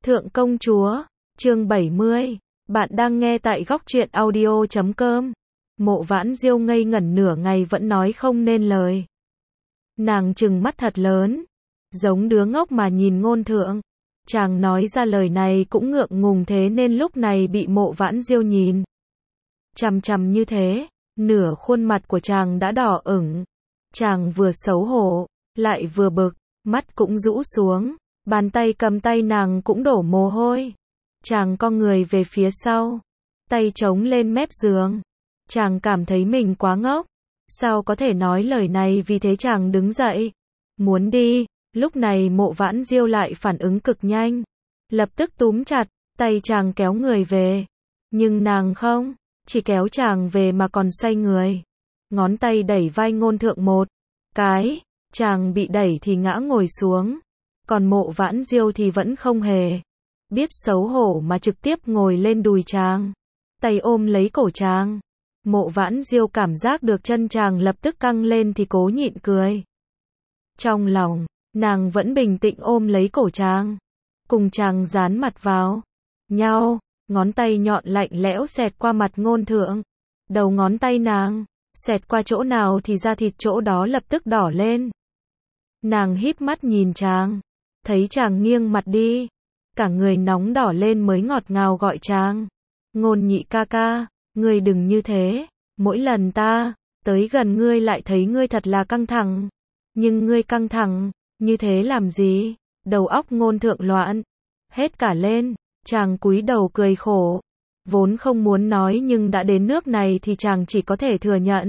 Thượng công chúa, chương 70. Bạn đang nghe tại góc truyện audio.com. Mộ Vãn Diêu ngây ngẩn nửa ngày vẫn nói không nên lời. Nàng trừng mắt thật lớn, giống đứa ngốc mà nhìn Ngôn Thượng. Chàng nói ra lời này cũng ngượng ngùng, thế nên lúc này bị Mộ Vãn Diêu nhìn chằm chằm như thế, nửa khuôn mặt của chàng đã đỏ ửng. Chàng vừa xấu hổ, lại vừa bực, mắt cũng rũ xuống, bàn tay cầm tay nàng cũng đổ mồ hôi. Chàng co người về phía sau, tay chống lên mép giường. Chàng cảm thấy mình quá ngốc, sao có thể nói lời này, vì thế chàng đứng dậy, muốn đi. Lúc này Mộ Vãn Diêu lại phản ứng cực nhanh, lập tức túm chặt tay chàng kéo người về. Nhưng nàng không chỉ kéo chàng về mà còn xoay người, ngón tay đẩy vai Ngôn Thượng một cái. Chàng bị đẩy thì ngã ngồi xuống, còn Mộ Vãn Diêu thì vẫn không hề biết xấu hổ mà trực tiếp ngồi lên đùi chàng, tay ôm lấy cổ chàng. Mộ Vãn Diêu cảm giác được chân chàng lập tức căng lên thì cố nhịn cười. Trong lòng, nàng vẫn bình tĩnh ôm lấy cổ chàng, cùng chàng dán mặt vào nhau, ngón tay nhọn lạnh lẽo xẹt qua mặt Ngôn Thượng. Đầu ngón tay nàng xẹt qua chỗ nào thì da thịt chỗ đó lập tức đỏ lên. Nàng híp mắt nhìn chàng, thấy chàng nghiêng mặt đi, cả người nóng đỏ lên mới ngọt ngào gọi chàng. Ngôn nhị ca ca, ngươi đừng như thế, mỗi lần ta tới gần ngươi lại thấy ngươi thật là căng thẳng. Nhưng ngươi căng thẳng như thế làm gì? Đầu óc Ngôn Thượng loạn hết cả lên, chàng cúi đầu cười khổ. Vốn không muốn nói nhưng đã đến nước này thì chàng chỉ có thể thừa nhận.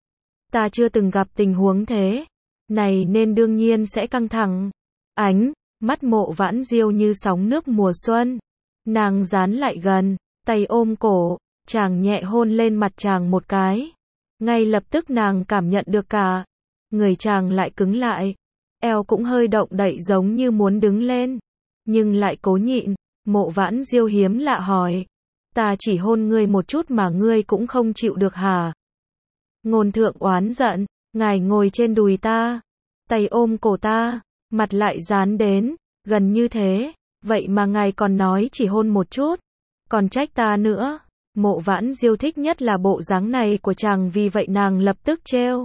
Ta chưa từng gặp tình huống thế này nên đương nhiên sẽ căng thẳng. Ánh mắt Mộ Vãn Diêu như sóng nước mùa xuân. Nàng dán lại gần, tay ôm cổ, chàng nhẹ hôn lên mặt chàng một cái. Ngay lập tức nàng cảm nhận được cả người chàng lại cứng lại, eo cũng hơi động đậy giống như muốn đứng lên, nhưng lại cố nhịn. Mộ Vãn Diêu hiếm lạ hỏi, ta chỉ hôn ngươi một chút mà ngươi cũng không chịu được hả? Ngôn Thượng oán giận, ngài ngồi trên đùi ta, tay ôm cổ ta, mặt lại dán đến gần như thế, vậy mà ngài còn nói chỉ hôn một chút, còn trách ta nữa. Mộ Vãn Diêu thích nhất là bộ dáng này của chàng, vì vậy nàng lập tức trêu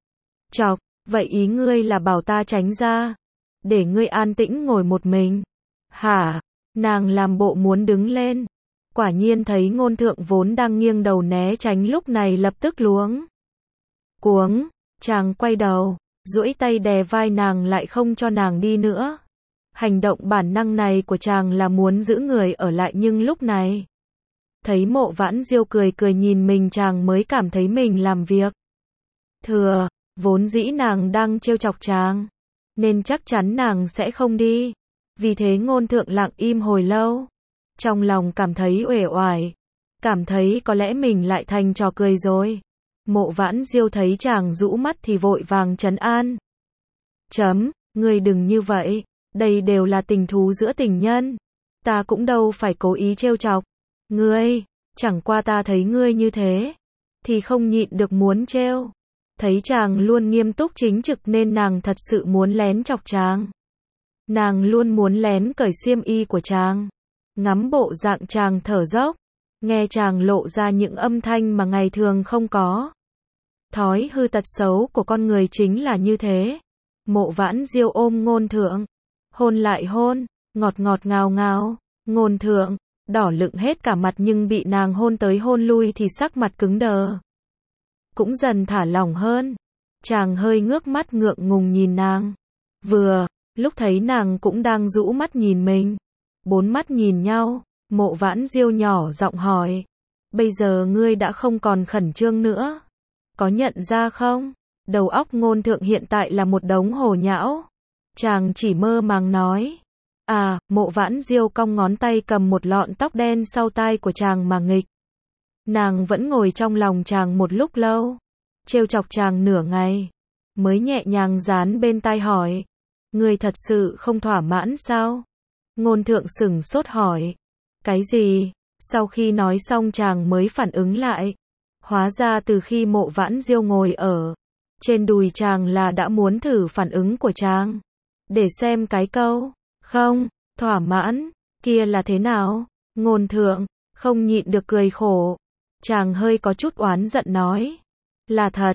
chọc, vậy ý ngươi là bảo ta tránh ra, để ngươi an tĩnh ngồi một mình hả? Nàng làm bộ muốn đứng lên, quả nhiên thấy Ngôn Thượng vốn đang nghiêng đầu né tránh lúc này lập tức luống cuống. Chàng quay đầu, duỗi tay đè vai nàng lại không cho nàng đi nữa. Hành động bản năng này của chàng là muốn giữ người ở lại, nhưng lúc này thấy Mộ Vãn Diêu cười cười nhìn mình, chàng mới cảm thấy mình làm việc thừa. Vốn dĩ nàng đang trêu chọc chàng, nên chắc chắn nàng sẽ không đi. Vì thế Ngôn Thượng lặng im hồi lâu, trong lòng cảm thấy uể oải, cảm thấy có lẽ mình lại thành trò cười rồi. Mộ Vãn Diêu thấy chàng rũ mắt thì vội vàng trấn an. Ngươi đừng như vậy, đây đều là tình thú giữa tình nhân, ta cũng đâu phải cố ý trêu chọc ngươi, chẳng qua ta thấy ngươi như thế thì không nhịn được muốn trêu. Thấy chàng luôn nghiêm túc chính trực nên nàng thật sự muốn lén chọc chàng. Nàng luôn muốn lén cởi xiêm y của chàng, ngắm bộ dạng chàng thở dốc, nghe chàng lộ ra những âm thanh mà ngày thường không có. Thói hư tật xấu của con người chính là như thế. Mộ Vãn Diêu ôm Ngôn Thượng, hôn lại hôn, ngọt ngọt ngào ngào. Ngôn Thượng đỏ lựng hết cả mặt, nhưng bị nàng hôn tới hôn lui thì sắc mặt cứng đờ, cũng dần thả lỏng hơn. Chàng hơi ngước mắt ngượng ngùng nhìn nàng. Lúc thấy nàng cũng đang rũ mắt nhìn mình, bốn mắt nhìn nhau, Mộ Vãn Diêu nhỏ giọng hỏi, bây giờ ngươi đã không còn khẩn trương nữa, có nhận ra không? Đầu óc Ngôn Thượng hiện tại là một đống hồ nhão. Chàng chỉ mơ màng nói, Mộ Vãn Diêu cong ngón tay cầm một lọn tóc đen sau tai của chàng mà nghịch. Nàng vẫn ngồi trong lòng chàng một lúc lâu, trêu chọc chàng nửa ngày, mới nhẹ nhàng dán bên tai hỏi, ngươi thật sự không thỏa mãn sao? Ngôn Thượng sửng sốt hỏi, cái gì? Sau khi nói xong chàng mới phản ứng lại, hóa ra từ khi Mộ Vãn Diêu ngồi ở trên đùi chàng là đã muốn thử phản ứng của chàng, để xem cái câu không thỏa mãn Kia là thế nào? Ngôn thượng, không nhịn được cười khổ. Chàng hơi có chút oán giận nói. Là thật,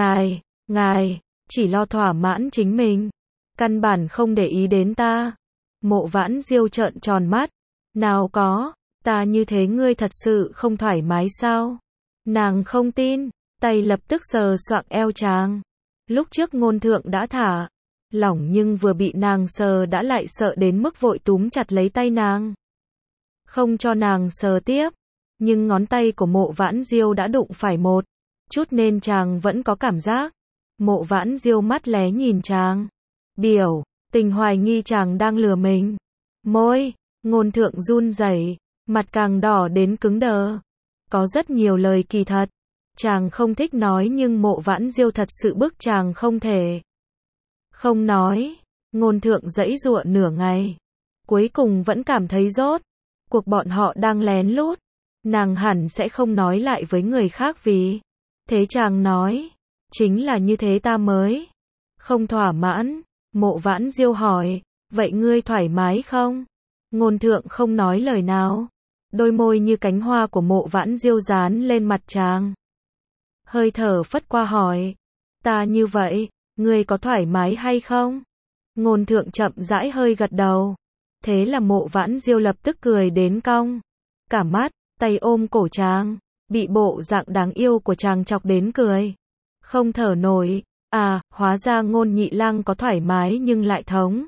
ngài, chỉ lo thỏa mãn chính mình. Căn bản không để ý đến ta. Mộ Vãn Diêu trợn tròn mắt. Nào có, ta như thế ngươi thật sự không thoải mái sao? Nàng không tin, tay lập tức sờ soạng eo chàng. Lúc trước ngôn thượng đã thả lỏng nhưng vừa bị nàng sờ đã lại sợ đến mức vội túm chặt lấy tay nàng. Không cho nàng sờ tiếp, nhưng ngón tay của Mộ Vãn Diêu đã đụng phải một chút nên chàng vẫn có cảm giác. Mộ Vãn Diêu mắt lé nhìn chàng, biểu tình hoài nghi chàng đang lừa mình. Môi, ngôn thượng run rẩy, mặt càng đỏ đến cứng đờ. Có rất nhiều lời kỳ thật chàng không thích nói nhưng Mộ Vãn Diêu thật sự bức chàng không thể không nói. Ngôn thượng giãy giụa nửa ngày, cuối cùng vẫn cảm thấy rốt cuộc bọn họ đang lén lút, nàng hẳn sẽ không nói lại với người khác vì thế chàng nói, chính là như thế ta mới không thỏa mãn. Mộ Vãn Diêu hỏi, vậy ngươi thoải mái không? Ngôn thượng không nói lời nào, đôi môi như cánh hoa của Mộ Vãn Diêu dán lên mặt chàng. Hơi thở phất qua hỏi, ta như vậy, ngươi có thoải mái hay không? Ngôn thượng chậm rãi hơi gật đầu. Thế là Mộ Vãn Diêu lập tức cười đến cong cả mắt, tay ôm cổ chàng, bị bộ dạng đáng yêu của chàng chọc đến cười không thở nổi. À, hóa ra Ngôn nhị lang có thoải mái nhưng lại thống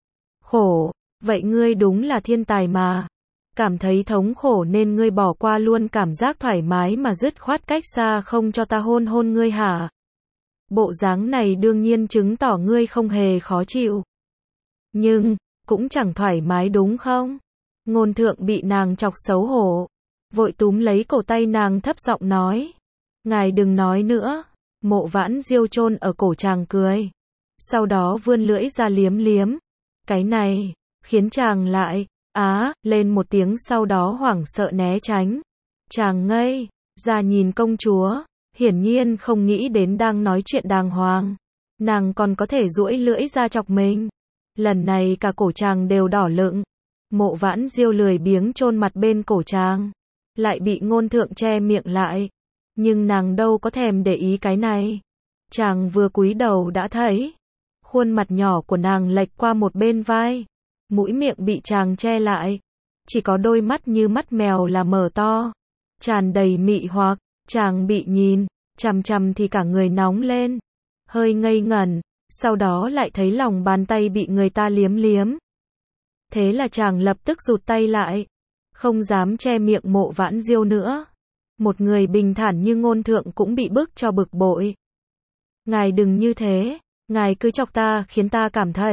khổ, vậy ngươi đúng là thiên tài mà. Cảm thấy thống khổ nên ngươi bỏ qua luôn cảm giác thoải mái mà dứt khoát cách xa không cho ta hôn hôn ngươi hả? Bộ dáng này đương nhiên chứng tỏ ngươi không hề khó chịu. Nhưng, cũng chẳng thoải mái đúng không? Ngôn thượng bị nàng chọc xấu hổ, vội túm lấy cổ tay nàng thấp giọng nói. Ngài đừng nói nữa. Mộ Vãn Diêu chôn ở cổ chàng cười. Sau đó vươn lưỡi ra liếm liếm. Cái này, khiến chàng lại lên một tiếng sau đó hoảng sợ né tránh. Chàng ngây ra nhìn công chúa, hiển nhiên không nghĩ đến đang nói chuyện đàng hoàng. Nàng còn có thể duỗi lưỡi ra chọc mình. Lần này cả cổ chàng đều đỏ lựng. Mộ Vãn Diêu lười biếng chôn mặt bên cổ chàng, lại bị ngôn thượng che miệng lại. Nhưng nàng đâu có thèm để ý cái này. Chàng vừa cúi đầu đã thấy khuôn mặt nhỏ của nàng lệch qua một bên vai, mũi miệng bị chàng che lại, chỉ có đôi mắt như mắt mèo là mở to, tràn đầy mị hoặc. Chàng bị nhìn chằm chằm thì cả người nóng lên, hơi ngây ngẩn, sau đó lại thấy lòng bàn tay bị người ta liếm liếm. Thế là chàng lập tức rụt tay lại, không dám che miệng Mộ Vãn Diêu nữa. Một người bình thản như ngôn thượng cũng bị bức cho bực bội. Ngài đừng như thế, ngài cứ chọc ta khiến ta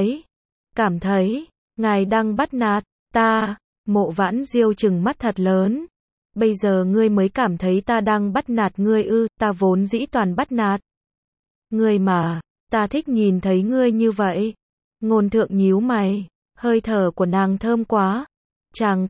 cảm thấy, ngài đang bắt nạt ta. Mộ Vãn Diêu trừng mắt thật lớn. Bây giờ ngươi mới cảm thấy ta đang bắt nạt ngươi ư? Ta vốn dĩ toàn bắt nạt ngươi mà, ta thích nhìn thấy ngươi như vậy. Ngôn thượng nhíu mày, hơi thở của nàng thơm quá. Chàng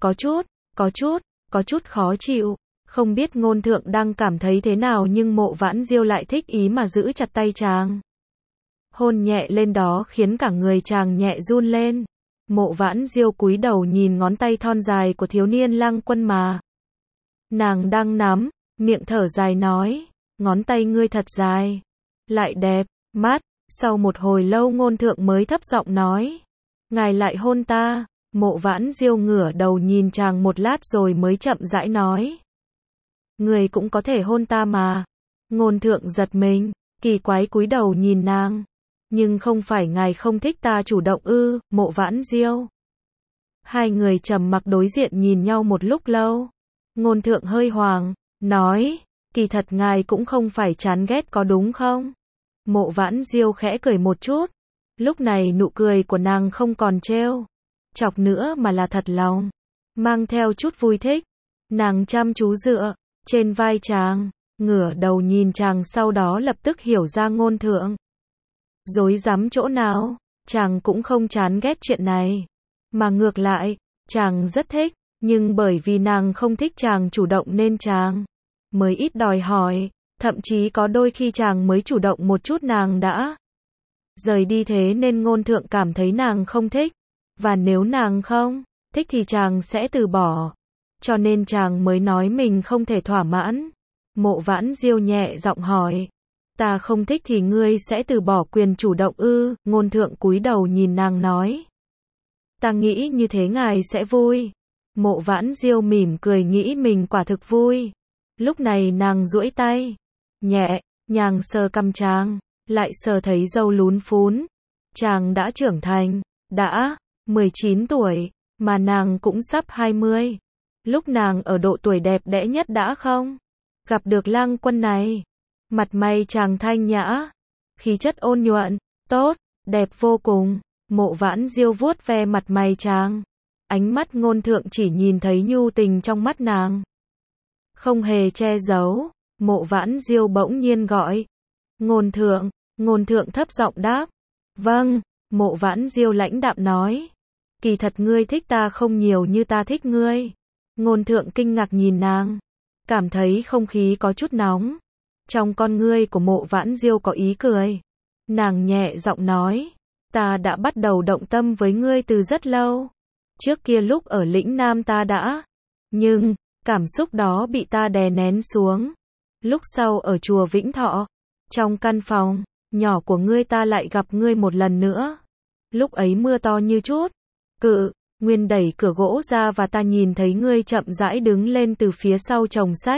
có chút khó chịu. Không biết ngôn thượng đang cảm thấy thế nào nhưng Mộ Vãn Diêu lại thích ý mà giữ chặt tay chàng. Hôn nhẹ lên đó khiến cả người chàng nhẹ run lên. Mộ Vãn Diêu cúi đầu nhìn ngón tay thon dài của thiếu niên lang quân mà nàng đang nắm, miệng thở dài nói, ngón tay ngươi thật dài, lại đẹp mắt. Sau một hồi lâu ngôn thượng mới thấp giọng nói, ngài lại hôn ta. Mộ Vãn Diêu ngửa đầu nhìn chàng một lát rồi mới chậm rãi nói, người cũng có thể hôn ta mà. Ngôn thượng giật mình, kỳ quái cúi đầu nhìn nàng. Nhưng không phải ngài không thích ta chủ động ư? Mộ Vãn Diêu. Hai người trầm mặc đối diện nhìn nhau một lúc lâu. Ngôn thượng hơi hoảng, nói, kỳ thật ngài cũng không phải chán ghét có đúng không? Mộ Vãn Diêu khẽ cười một chút. Lúc này nụ cười của nàng không còn trêu chọc nữa mà là thật lòng, mang theo chút vui thích. Nàng chăm chú dựa trên vai chàng, ngửa đầu nhìn chàng sau đó lập tức hiểu ra ngôn thượng rối rắm chỗ nào. Chàng cũng không chán ghét chuyện này, mà ngược lại, chàng rất thích, nhưng bởi vì nàng không thích chàng chủ động nên chàng mới ít đòi hỏi, thậm chí có đôi khi chàng mới chủ động một chút nàng đã rời đi thế nên ngôn thượng cảm thấy nàng không thích, và nếu nàng không thích thì chàng sẽ từ bỏ. Cho nên chàng mới nói mình không thể thỏa mãn. Mộ Vãn Diêu nhẹ giọng hỏi. Ta không thích thì ngươi sẽ từ bỏ quyền chủ động ư? Ngôn Thượng cúi đầu nhìn nàng nói. Ta nghĩ như thế ngài sẽ vui. Mộ Vãn Diêu mỉm cười nghĩ mình quả thực vui. Lúc này nàng duỗi tay, nhẹ nhàng sờ cằm chàng, lại sờ thấy râu lún phún. Chàng đã trưởng thành, đã 19 tuổi, mà nàng cũng sắp 20. Lúc nàng ở độ tuổi đẹp đẽ nhất đã không? Gặp được Lang Quân này, mặt mày chàng thanh nhã, khí chất ôn nhuận, tốt, đẹp vô cùng. Mộ Vãn Diêu vuốt ve mặt mày chàng. Ánh mắt Ngôn Thượng chỉ nhìn thấy nhu tình trong mắt nàng, không hề che giấu. Mộ Vãn Diêu bỗng nhiên gọi. Ngôn Thượng. Ngôn Thượng thấp giọng đáp. Vâng. Mộ Vãn Diêu lãnh đạm nói. Kỳ thật ngươi thích ta không nhiều như ta thích ngươi. Ngôn Thượng kinh ngạc nhìn nàng, cảm thấy không khí có chút nóng. Trong con ngươi của Mộ Vãn Diêu có ý cười. Nàng nhẹ giọng nói. Ta đã bắt đầu động tâm với ngươi từ rất lâu. Trước kia lúc ở lĩnh Nam ta đã, nhưng cảm xúc đó bị ta đè nén xuống. Lúc sau ở chùa Vĩnh Thọ, trong căn phòng nhỏ của ngươi ta lại gặp ngươi một lần nữa. Lúc ấy mưa to như chút cự nguyên đẩy cửa gỗ ra và ta nhìn thấy ngươi chậm rãi đứng lên từ phía sau chồng sách.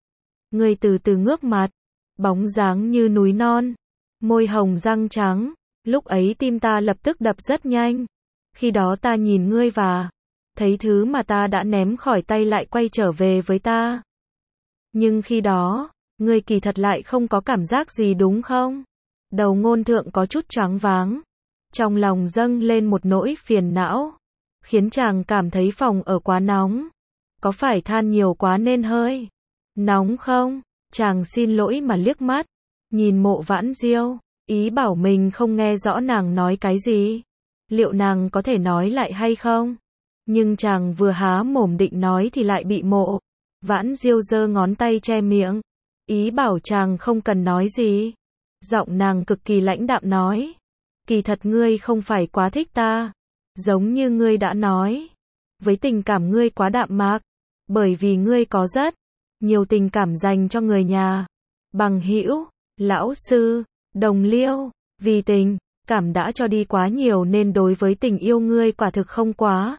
Ngươi từ từ ngước mặt, bóng dáng như núi non, môi hồng răng trắng. Lúc ấy tim ta lập tức đập rất nhanh. Khi đó ta nhìn ngươi và thấy thứ mà ta đã ném khỏi tay lại quay trở về với ta. Nhưng khi đó, ngươi kỳ thật lại không có cảm giác gì đúng không? Đầu Ngôn Thượng có chút choáng váng. Trong lòng dâng lên một nỗi phiền não, khiến chàng cảm thấy phòng ở quá nóng. Có phải than nhiều quá nên hơi nóng không? Chàng xin lỗi mà liếc mắt, nhìn Mộ Vãn Diêu, ý bảo mình không nghe rõ nàng nói cái gì. Liệu nàng có thể nói lại hay không? Nhưng chàng vừa há mồm định nói thì lại bị Mộ Vãn Diêu giơ ngón tay che miệng, ý bảo chàng không cần nói gì. Giọng nàng cực kỳ lãnh đạm nói. Kỳ thật ngươi không phải quá thích ta. Giống như ngươi đã nói. Với tình cảm ngươi quá đạm mạc. Bởi vì ngươi có rất nhiều tình cảm dành cho người nhà, bằng hữu, lão sư, đồng liêu. Vì tình cảm đã cho đi quá nhiều nên đối với tình yêu ngươi quả thực không quá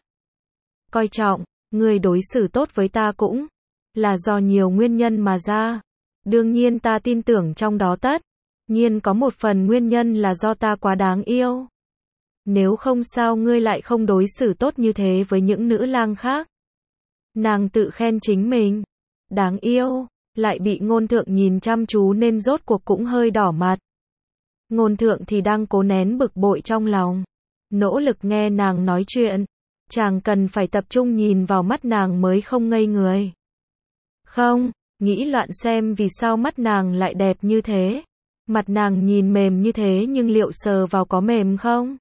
coi trọng. Ngươi đối xử tốt với ta cũng là do nhiều nguyên nhân mà ra. Đương nhiên ta tin tưởng trong đó tất nhiên có một phần nguyên nhân là do ta quá đáng yêu. Nếu không sao ngươi lại không đối xử tốt như thế với những nữ lang khác. Nàng tự khen chính mình đáng yêu, lại bị Ngôn Thượng nhìn chăm chú nên rốt cuộc cũng hơi đỏ mặt. Ngôn Thượng thì đang cố nén bực bội trong lòng, nỗ lực nghe nàng nói chuyện. Chàng cần phải tập trung nhìn vào mắt nàng mới không ngây người. Không, nghĩ loạn xem vì sao mắt nàng lại đẹp như thế. Mặt nàng nhìn mềm như thế nhưng liệu sờ vào có mềm không?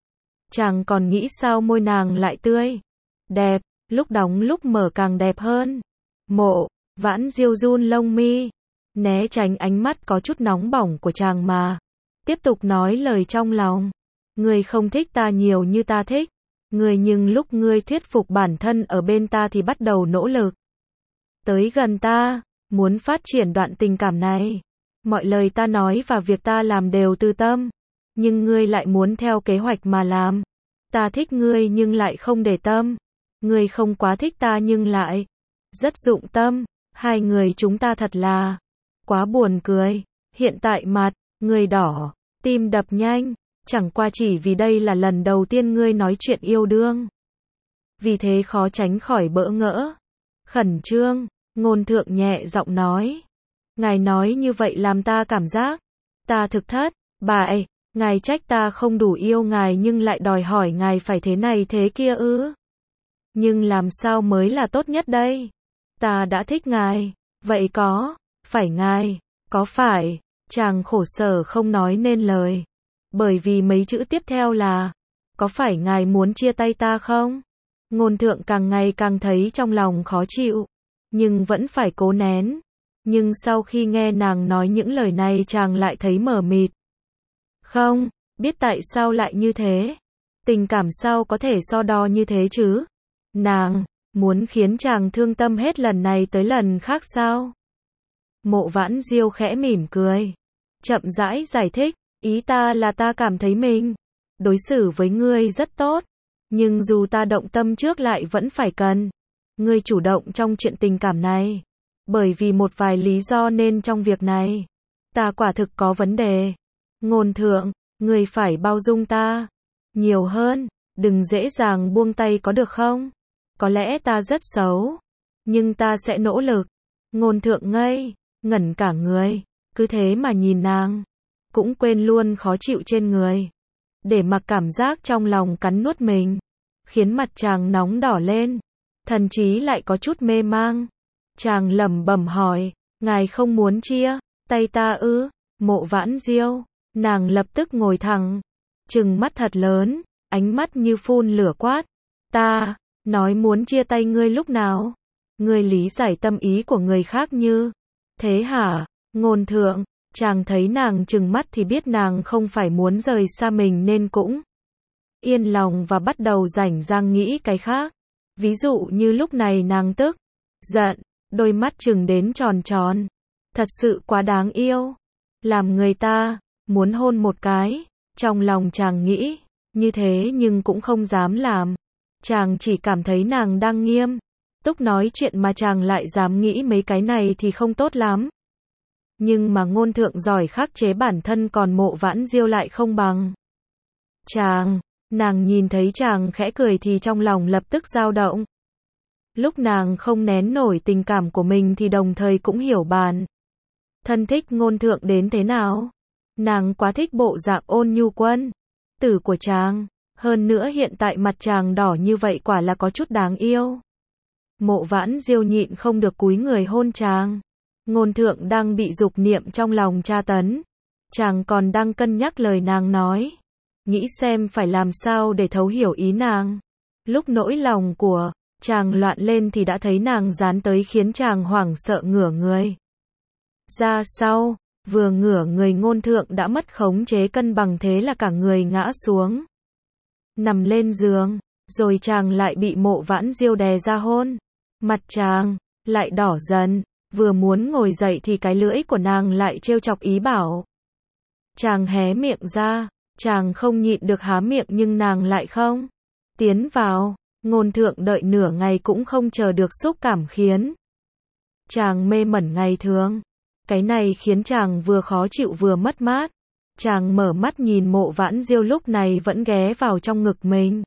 Chàng còn nghĩ sao môi nàng lại tươi, đẹp, lúc đóng lúc mở càng đẹp hơn. Mộ Vãn Diêu run lông mi, né tránh ánh mắt có chút nóng bỏng của chàng mà tiếp tục nói lời trong lòng. Ngươi không thích ta nhiều như ta thích ngươi, nhưng lúc ngươi thuyết phục bản thân ở bên ta thì bắt đầu nỗ lực tới gần ta, muốn phát triển đoạn tình cảm này. Mọi lời ta nói và việc ta làm đều từ tâm, nhưng ngươi lại muốn theo kế hoạch mà làm. Ta thích ngươi nhưng lại không để tâm. Ngươi không quá thích ta nhưng lại rất dụng tâm. Hai người chúng ta thật là quá buồn cười. Hiện tại mặt ngươi đỏ, tim đập nhanh, chẳng qua chỉ vì đây là lần đầu tiên ngươi nói chuyện yêu đương. Vì thế khó tránh khỏi bỡ ngỡ, khẩn trương. Ngôn Thượng nhẹ giọng nói. Ngài nói như vậy làm ta cảm giác ta thực thất bại. Ngài trách ta không đủ yêu ngài nhưng lại đòi hỏi ngài phải thế này thế kia ư? Nhưng làm sao mới là tốt nhất đây? Ta đã thích ngài, vậy có phải ngài, có phải? Chàng khổ sở không nói nên lời, bởi vì mấy chữ tiếp theo là có phải ngài muốn chia tay ta không? Ngôn Thượng càng ngày càng thấy trong lòng khó chịu, nhưng vẫn phải cố nén. Nhưng sau khi nghe nàng nói những lời này chàng lại thấy mờ mịt. Không biết tại sao lại như thế. Tình cảm sao có thể so đo như thế chứ? Nàng muốn khiến chàng thương tâm hết lần này tới lần khác sao? Mộ Vãn Diêu khẽ mỉm cười, chậm rãi giải thích, ý ta là ta cảm thấy mình đối xử với ngươi rất tốt, nhưng dù ta động tâm trước lại vẫn phải cần ngươi chủ động trong chuyện tình cảm này. Bởi vì một vài lý do nên trong việc này, ta quả thực có vấn đề. Ngôn Thượng, ngươi phải bao dung ta nhiều hơn, đừng dễ dàng buông tay có được không? Có lẽ ta rất xấu, nhưng ta sẽ nỗ lực. Ngôn Thượng ngây ngẩn cả người, cứ thế mà nhìn nàng, cũng quên luôn khó chịu trên người, để mặc cảm giác trong lòng cắn nuốt mình, khiến mặt chàng nóng đỏ lên, thần trí lại có chút mê mang. Chàng lẩm bẩm hỏi, ngài không muốn chia tay ta ư? Mộ Vãn Diêu, nàng lập tức ngồi thẳng, trừng mắt thật lớn, ánh mắt như phun lửa quát, ta nói muốn chia tay ngươi lúc nào? Ngươi lý giải tâm ý của người khác như thế hả? Ngôn Thượng, chàng thấy nàng trừng mắt thì biết nàng không phải muốn rời xa mình nên cũng yên lòng và bắt đầu rảnh rang nghĩ cái khác. Ví dụ như lúc này nàng tức giận, đôi mắt trừng đến tròn tròn, thật sự quá đáng yêu, làm người ta muốn hôn một cái. Trong lòng chàng nghĩ như thế nhưng cũng không dám làm. Chàng chỉ cảm thấy nàng đang nghiêm túc nói chuyện mà chàng lại dám nghĩ mấy cái này thì không tốt lắm. Nhưng mà Ngôn Thượng giỏi khắc chế bản thân, còn Mộ Vãn Diêu lại không bằng chàng. Nàng nhìn thấy chàng khẽ cười thì trong lòng lập tức dao động. Lúc nàng không nén nổi tình cảm của mình thì đồng thời cũng hiểu bản thân thích Ngôn Thượng đến thế nào. Nàng quá thích bộ dạng ôn nhu quân tử của chàng, hơn nữa hiện tại mặt chàng đỏ như vậy quả là có chút đáng yêu. Mộ Vãn Diêu nhịn không được cúi người hôn chàng. Ngôn Thượng đang bị dục niệm trong lòng tra tấn, chàng còn đang cân nhắc lời nàng nói, nghĩ xem phải làm sao để thấu hiểu ý nàng. Lúc nỗi lòng của chàng loạn lên thì đã thấy nàng dán tới khiến chàng hoảng sợ ngửa người ra sau. Vừa ngửa người Ngôn Thượng đã mất khống chế cân bằng, thế là cả người ngã xuống, nằm lên giường, rồi chàng lại bị Mộ Vãn Diêu đè ra hôn. Mặt chàng lại đỏ dần, vừa muốn ngồi dậy thì cái lưỡi của nàng lại trêu chọc ý bảo chàng hé miệng ra. Chàng không nhịn được há miệng nhưng nàng lại không tiến vào. Ngôn Thượng đợi nửa ngày cũng không chờ được xúc cảm khiến chàng mê mẩn ngày thường. Cái này khiến chàng vừa khó chịu vừa mất mát. Chàng mở mắt nhìn Mộ Vãn Diêu lúc này vẫn ghé vào trong ngực mình,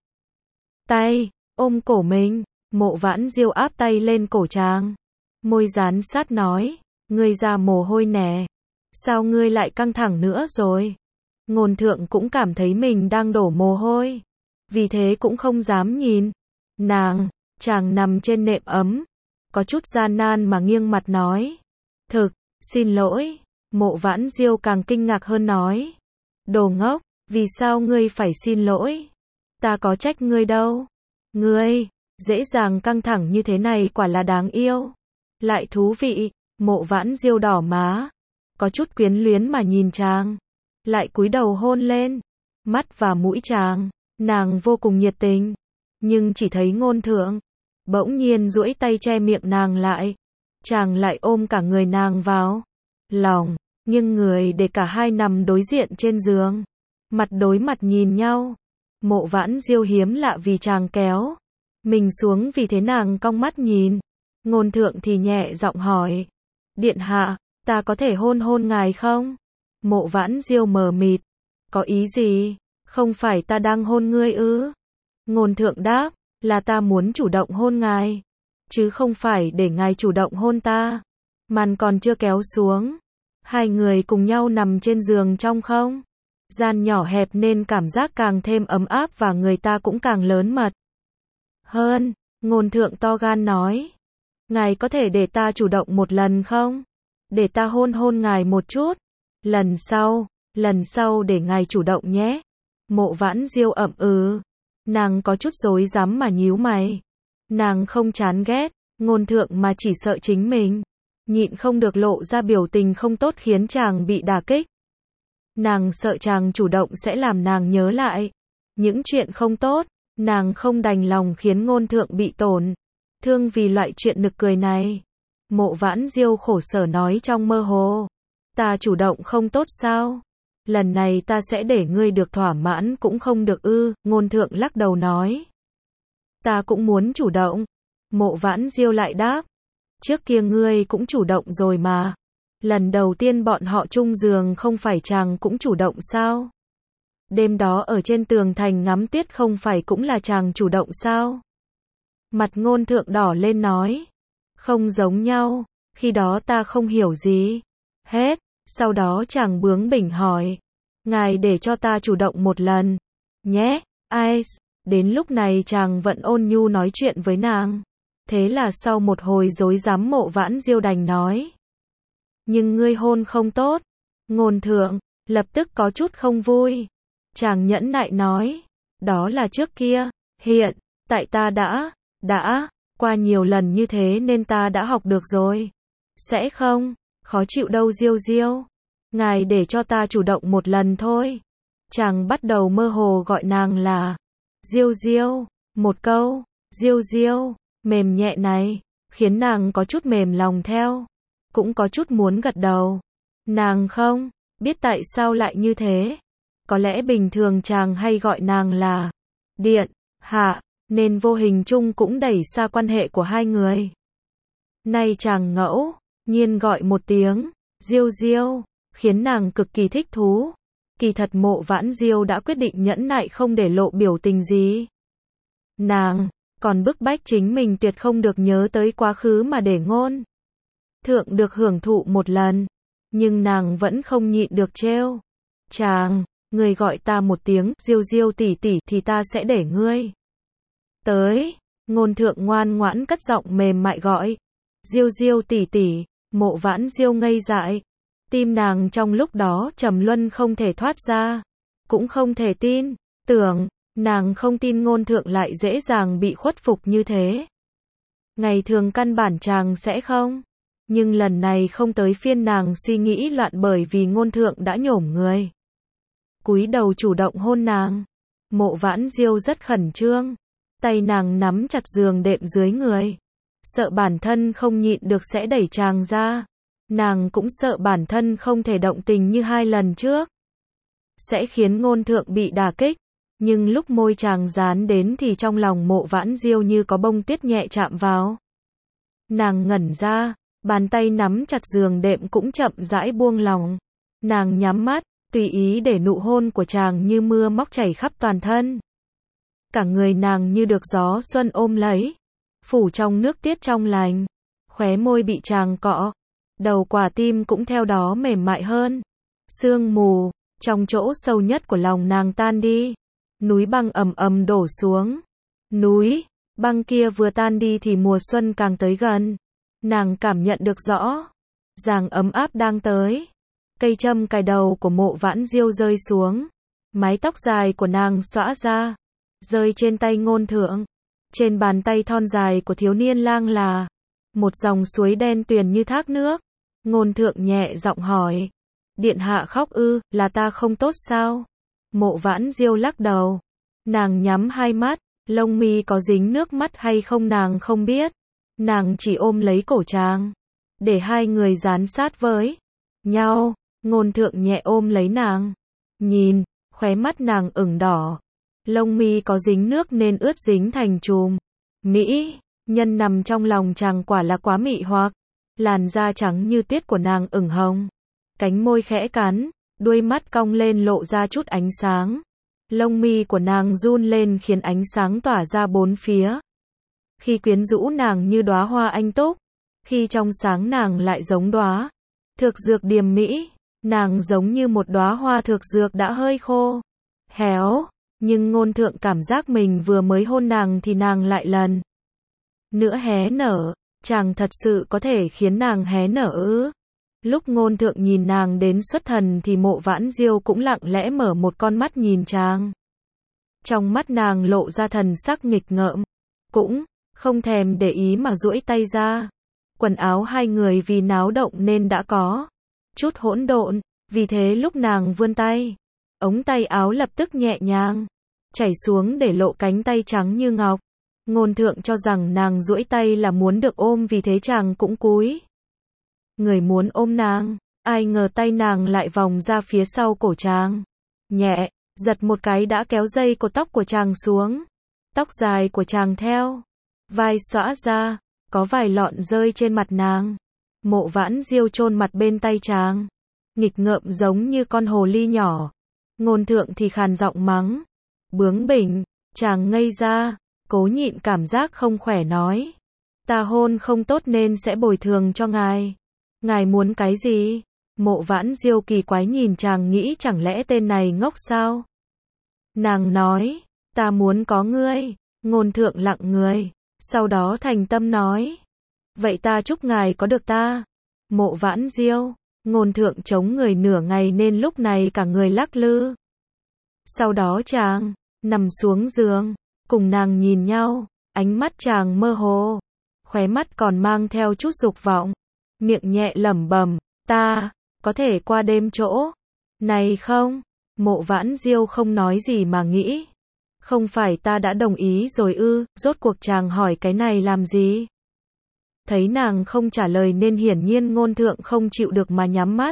tay ôm cổ mình. Mộ Vãn Diêu áp tay lên cổ chàng, môi dán sát nói, ngươi ra mồ hôi nè, sao ngươi lại căng thẳng nữa rồi? Ngôn Thượng cũng cảm thấy mình đang đổ mồ hôi, vì thế cũng không dám nhìn nàng. Chàng nằm trên nệm ấm, có chút gian nan mà nghiêng mặt nói, thực xin lỗi. Mộ Vãn Diêu càng kinh ngạc hơn nói, đồ ngốc, vì sao ngươi phải xin lỗi? Ta có trách ngươi đâu. Ngươi dễ dàng căng thẳng như thế này quả là đáng yêu, lại thú vị. Mộ Vãn Diêu đỏ má, có chút quyến luyến mà nhìn chàng, lại cúi đầu hôn lên mắt và mũi chàng. Nàng vô cùng nhiệt tình, nhưng chỉ thấy Ngôn Thượng bỗng nhiên duỗi tay che miệng nàng lại. Chàng lại ôm cả người nàng vào lòng, nghiêng người để cả hai nằm đối diện trên giường, mặt đối mặt nhìn nhau. Mộ Vãn Diêu hiếm lạ vì chàng kéo mình xuống, vì thế nàng cong mắt nhìn. Ngôn Thượng thì nhẹ giọng hỏi, điện hạ, ta có thể hôn hôn ngài không? Mộ Vãn Diêu mờ mịt, có ý gì? Không phải ta đang hôn ngươi ư? Ngôn Thượng đáp, là ta muốn chủ động hôn ngài, chứ không phải để ngài chủ động hôn ta. Màn còn chưa kéo xuống, hai người cùng nhau nằm trên giường trong không gian nhỏ hẹp nên cảm giác càng thêm ấm áp và người ta cũng càng lớn mật hơn. Ngôn Thượng to gan nói, ngài có thể để ta chủ động một lần không? Để ta hôn hôn ngài một chút. Lần sau để ngài chủ động nhé. Mộ Vãn Diêu ậm ừ. Nàng có chút rối rắm mà nhíu mày. Nàng không chán ghét Ngôn Thượng mà chỉ sợ chính mình nhịn không được lộ ra biểu tình không tốt khiến chàng bị đả kích. Nàng sợ chàng chủ động sẽ làm nàng nhớ lại những chuyện không tốt Nàng không đành lòng khiến ngôn thượng bị tổn thương vì loại chuyện nực cười này. Mộ Vãn Diêu khổ sở nói trong mơ hồ. Ta chủ động không tốt sao? Lần này ta sẽ để ngươi được thỏa mãn cũng không được ư? Ngôn thượng lắc đầu nói. Ta cũng muốn chủ động. Mộ Vãn Diêu lại đáp. Trước kia ngươi cũng chủ động rồi mà. Lần đầu tiên bọn họ chung giường không phải chàng cũng chủ động sao? Đêm đó ở trên tường thành ngắm tuyết không phải cũng là chàng chủ động sao? Mặt ngôn thượng đỏ lên nói. Không giống nhau, khi đó ta không hiểu gì. Hết, sau đó chàng bướng bỉnh hỏi. Ngài để cho ta chủ động một lần. Nhé, Ice. Đến lúc này chàng vẫn ôn nhu nói chuyện với nàng. Thế là sau một hồi rối rắm Mộ Vãn Diêu đành nói. Nhưng ngươi hôn không tốt. Ngôn thượng, lập tức có chút không vui. Chàng nhẫn nại nói. Đó là trước kia, hiện, tại ta đã, qua nhiều lần như thế nên ta đã học được rồi. Sẽ không, khó chịu đâu Diêu Diêu. Ngài để cho ta chủ động một lần thôi. Chàng bắt đầu mơ hồ gọi nàng là Diêu Diêu, một câu, Diêu Diêu, mềm nhẹ này, khiến nàng có chút mềm lòng theo, cũng có chút muốn gật đầu. Nàng không biết tại sao lại như thế. Có lẽ bình thường chàng hay gọi nàng là Điện Hạ, nên vô hình chung cũng đẩy xa quan hệ của hai người. Nay chàng ngẫu nhiên gọi một tiếng Diêu Diêu, khiến nàng cực kỳ thích thú. Kỳ thật Mộ Vãn Diêu đã quyết định nhẫn nại không để lộ biểu tình gì. Nàng còn bức bách chính mình tuyệt không được nhớ tới quá khứ mà để ngôn thượng được hưởng thụ một lần. Nhưng nàng vẫn không nhịn được trêu. Chàng, người gọi ta một tiếng Diêu Diêu tỷ tỷ thì ta sẽ để ngươi tới. Ngôn thượng ngoan ngoãn cất giọng mềm mại gọi. Diêu Diêu tỷ tỷ. Mộ Vãn Diêu ngây dại. Tim nàng trong lúc đó trầm luân không thể thoát ra. Cũng không thể tin. Tưởng, nàng không tin ngôn thượng lại dễ dàng bị khuất phục như thế. Ngày thường căn bản chàng sẽ không. Nhưng lần này không tới phiên nàng suy nghĩ loạn bởi vì ngôn thượng đã nhổm người. Cúi đầu chủ động hôn nàng. Mộ Vãn Diêu rất khẩn trương. Tay nàng nắm chặt giường đệm dưới người. Sợ bản thân không nhịn được sẽ đẩy chàng ra. Nàng cũng sợ bản thân không thể động tình như hai lần trước. Sẽ khiến ngôn thượng bị đả kích. Nhưng lúc môi chàng dán đến thì trong lòng Mộ Vãn Diêu như có bông tuyết nhẹ chạm vào. Nàng ngẩn ra. Bàn tay nắm chặt giường đệm cũng chậm rãi buông lòng. Nàng nhắm mắt, tùy ý để nụ hôn của chàng như mưa móc chảy khắp toàn thân. Cả người nàng như được gió xuân ôm lấy, phủ trong nước tiết trong lành. Khóe môi bị chàng cọ, đầu quả tim cũng theo đó mềm mại hơn. Sương mù trong chỗ sâu nhất của lòng nàng tan đi. Núi băng ầm ầm đổ xuống. Núi băng kia vừa tan đi thì mùa xuân càng tới gần. Nàng cảm nhận được rõ ràng ấm áp đang tới. Cây châm cài đầu của Mộ Vãn Diêu rơi xuống. Mái tóc dài của nàng xõa ra, rơi trên tay ngôn thượng. Trên bàn tay thon dài của thiếu niên lang là một dòng suối đen tuyền như thác nước. Ngôn thượng nhẹ giọng hỏi. Điện hạ khóc ư, là ta không tốt sao? Mộ Vãn Diêu lắc đầu. Nàng nhắm hai mắt, lông mi có dính nước mắt hay không nàng không biết. Nàng chỉ ôm lấy cổ chàng, để hai người dán sát với nhau. Ngôn thượng nhẹ ôm lấy nàng. Nhìn, khóe mắt nàng ửng đỏ. Lông mi có dính nước nên ướt dính thành chùm. Mỹ nhân nằm trong lòng chàng quả là quá mị hoặc. Làn da trắng như tuyết của nàng ửng hồng. Cánh môi khẽ cắn, đuôi mắt cong lên lộ ra chút ánh sáng. Lông mi của nàng run lên khiến ánh sáng tỏa ra bốn phía. Khi quyến rũ nàng như đóa hoa anh túc, khi trong sáng nàng lại giống đóa thược dược điềm mỹ. Nàng giống như một đóa hoa thược dược đã hơi khô, héo, nhưng ngôn thượng cảm giác mình vừa mới hôn nàng thì nàng lại lần nữa hé nở. Chàng thật sự có thể khiến nàng hé nở ư? Lúc ngôn thượng nhìn nàng đến xuất thần thì Mộ Vãn Diêu cũng lặng lẽ mở một con mắt nhìn chàng. Trong mắt nàng lộ ra thần sắc nghịch ngợm, cũng không thèm để ý mà duỗi tay ra. Quần áo hai người vì náo động nên đã có chút hỗn độn, vì thế lúc nàng vươn tay, ống tay áo lập tức nhẹ nhàng chảy xuống để lộ cánh tay trắng như ngọc. Ngôn Thượng cho rằng nàng duỗi tay là muốn được ôm, vì thế chàng cũng cúi người muốn ôm nàng. Ai ngờ tay nàng lại vòng ra phía sau cổ chàng, nhẹ giật một cái đã kéo dây cột tóc của chàng xuống. Tóc dài của chàng theo vai xõa ra, có vài lọn rơi trên mặt nàng. Mộ Vãn Diêu chôn mặt bên tay chàng, nghịch ngợm giống như con hồ ly nhỏ. Ngôn Thượng thì khàn giọng mắng, bướng bỉnh. Chàng ngây ra, cố nhịn cảm giác không khỏe nói, ta hôn không tốt nên sẽ bồi thường cho ngài. Ngài muốn cái gì? Mộ Vãn Diêu kỳ quái nhìn chàng, nghĩ chẳng lẽ tên này ngốc sao? Nàng nói, ta muốn có ngươi. Ngôn Thượng lặng người, sau đó thành tâm nói, vậy ta chúc ngài có được ta. Mộ Vãn Diêu, Ngôn Thượng chống người nửa ngày nên lúc này cả người lắc lư. Sau đó chàng nằm xuống giường, cùng nàng nhìn nhau, ánh mắt chàng mơ hồ, khóe mắt còn mang theo chút dục vọng, miệng nhẹ lẩm bẩm, ta có thể qua đêm chỗ này không? Mộ Vãn Diêu không nói gì mà nghĩ, không phải ta đã đồng ý rồi ư? Rốt cuộc chàng hỏi cái này làm gì? Thấy nàng không trả lời nên hiển nhiên Ngôn Thượng không chịu được mà nhắm mắt,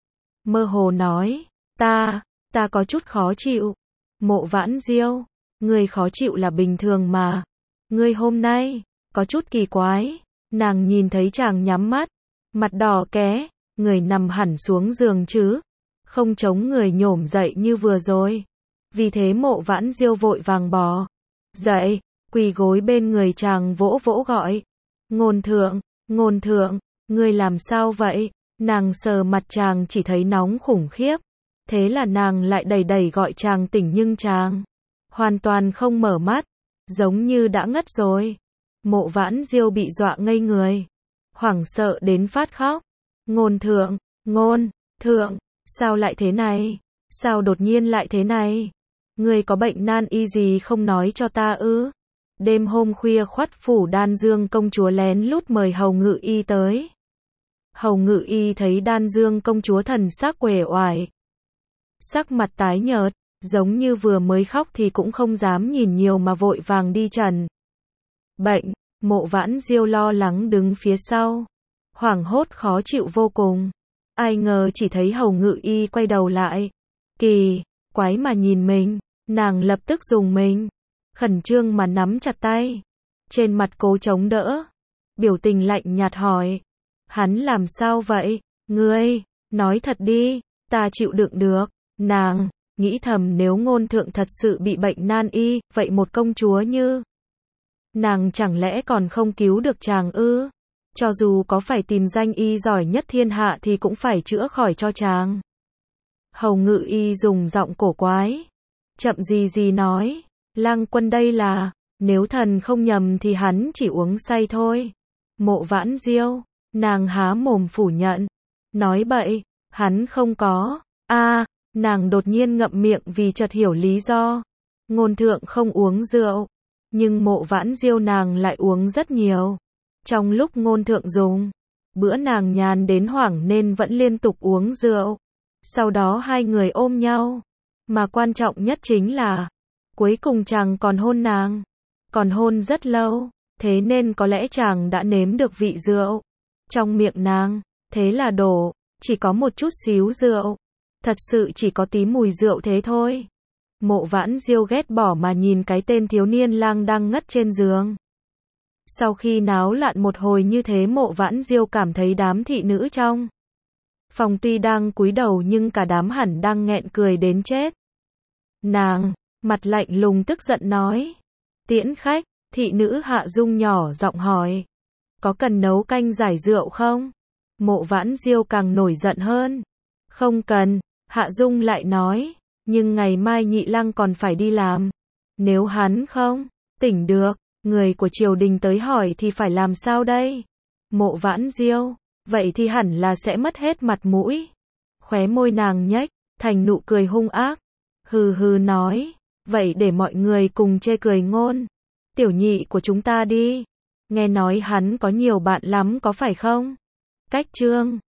mơ hồ nói, ta có chút khó chịu. Mộ Vãn Diêu, ngươi khó chịu là bình thường mà, ngươi hôm nay có chút kỳ quái. Nàng nhìn thấy chàng nhắm mắt, mặt đỏ ké, người nằm hẳn xuống giường chứ không chống người nhổm dậy như vừa rồi. Vì thế Mộ Vãn Diêu vội vàng bò dậy, quỳ gối bên người chàng vỗ vỗ gọi, Ngôn Thượng, Ngôn Thượng, ngươi làm sao vậy? Nàng sờ mặt chàng chỉ thấy nóng khủng khiếp, thế là nàng lại đẩy đẩy gọi chàng tỉnh, nhưng chàng hoàn toàn không mở mắt, giống như đã ngất rồi. Mộ Vãn Diêu bị dọa ngây người, hoảng sợ đến phát khóc. Ngôn Thượng, Ngôn Thượng, sao lại thế này? Sao đột nhiên lại thế này? Ngươi có bệnh nan y gì không nói cho ta ư? Đêm hôm khuya khoắt phủ Đan Dương công chúa lén lút mời Hầu Ngự Y tới. Hầu Ngự Y thấy Đan Dương công chúa thần sắc uể oải, sắc mặt tái nhợt, giống như vừa mới khóc thì cũng không dám nhìn nhiều mà vội vàng đi trần bệnh. Mộ Vãn Diêu lo lắng đứng phía sau, hoảng hốt khó chịu vô cùng. Ai ngờ chỉ thấy Hầu Ngự Y quay đầu lại, kỳ quái mà nhìn mình, nàng lập tức dùng mình, khẩn trương mà nắm chặt tay, trên mặt cố chống đỡ, biểu tình lạnh nhạt hỏi, hắn làm sao vậy? Ngươi, nói thật đi, ta chịu đựng được. Nàng nghĩ thầm, nếu Ngôn Thượng thật sự bị bệnh nan y, vậy một công chúa như nàng chẳng lẽ còn không cứu được chàng ư? Cho dù có phải tìm danh y giỏi nhất thiên hạ thì cũng phải chữa khỏi cho chàng. Hầu Ngự Y dùng giọng cổ quái, chậm gì nói, Lang Quân đây là, nếu thần không nhầm thì hắn chỉ uống say thôi. Mộ Vãn Diêu, nàng há mồm phủ nhận, nói bậy, hắn không có. Nàng đột nhiên ngậm miệng vì chợt hiểu lý do. Ngôn Thượng không uống rượu, nhưng Mộ Vãn Diêu nàng lại uống rất nhiều. Trong lúc Ngôn Thượng dùng bữa nàng nhàn đến hoảng nên vẫn liên tục uống rượu. Sau đó hai người ôm nhau, mà quan trọng nhất chính là cuối cùng chàng còn hôn nàng, còn hôn rất lâu, thế nên có lẽ chàng đã nếm được vị rượu trong miệng nàng, thế là đổ chỉ có một chút xíu rượu, thật sự chỉ có tí mùi rượu thế thôi. Mộ Vãn Diêu ghét bỏ mà nhìn cái tên thiếu niên lang đang ngất trên giường. Sau khi náo loạn một hồi như thế, Mộ Vãn Diêu cảm thấy đám thị nữ trong phòng tuy đang cúi đầu nhưng cả đám hẳn đang nghẹn cười đến chết. Nàng mặt lạnh lùng tức giận nói, tiễn khách. Thị nữ Hạ Dung nhỏ giọng hỏi, có cần nấu canh giải rượu không? Mộ Vãn Diêu càng nổi giận hơn, không cần. Hạ Dung lại nói, nhưng ngày mai Nhị Lăng còn phải đi làm, nếu hắn không tỉnh được, người của triều đình tới hỏi thì phải làm sao đây? Mộ Vãn Diêu, vậy thì hẳn là sẽ mất hết mặt mũi. Khóe môi nàng nhếch thành nụ cười hung ác, hừ hừ nói, vậy để mọi người cùng chê cười Ngôn tiểu nhị của chúng ta đi. Nghe nói hắn có nhiều bạn lắm có phải không? Cách chương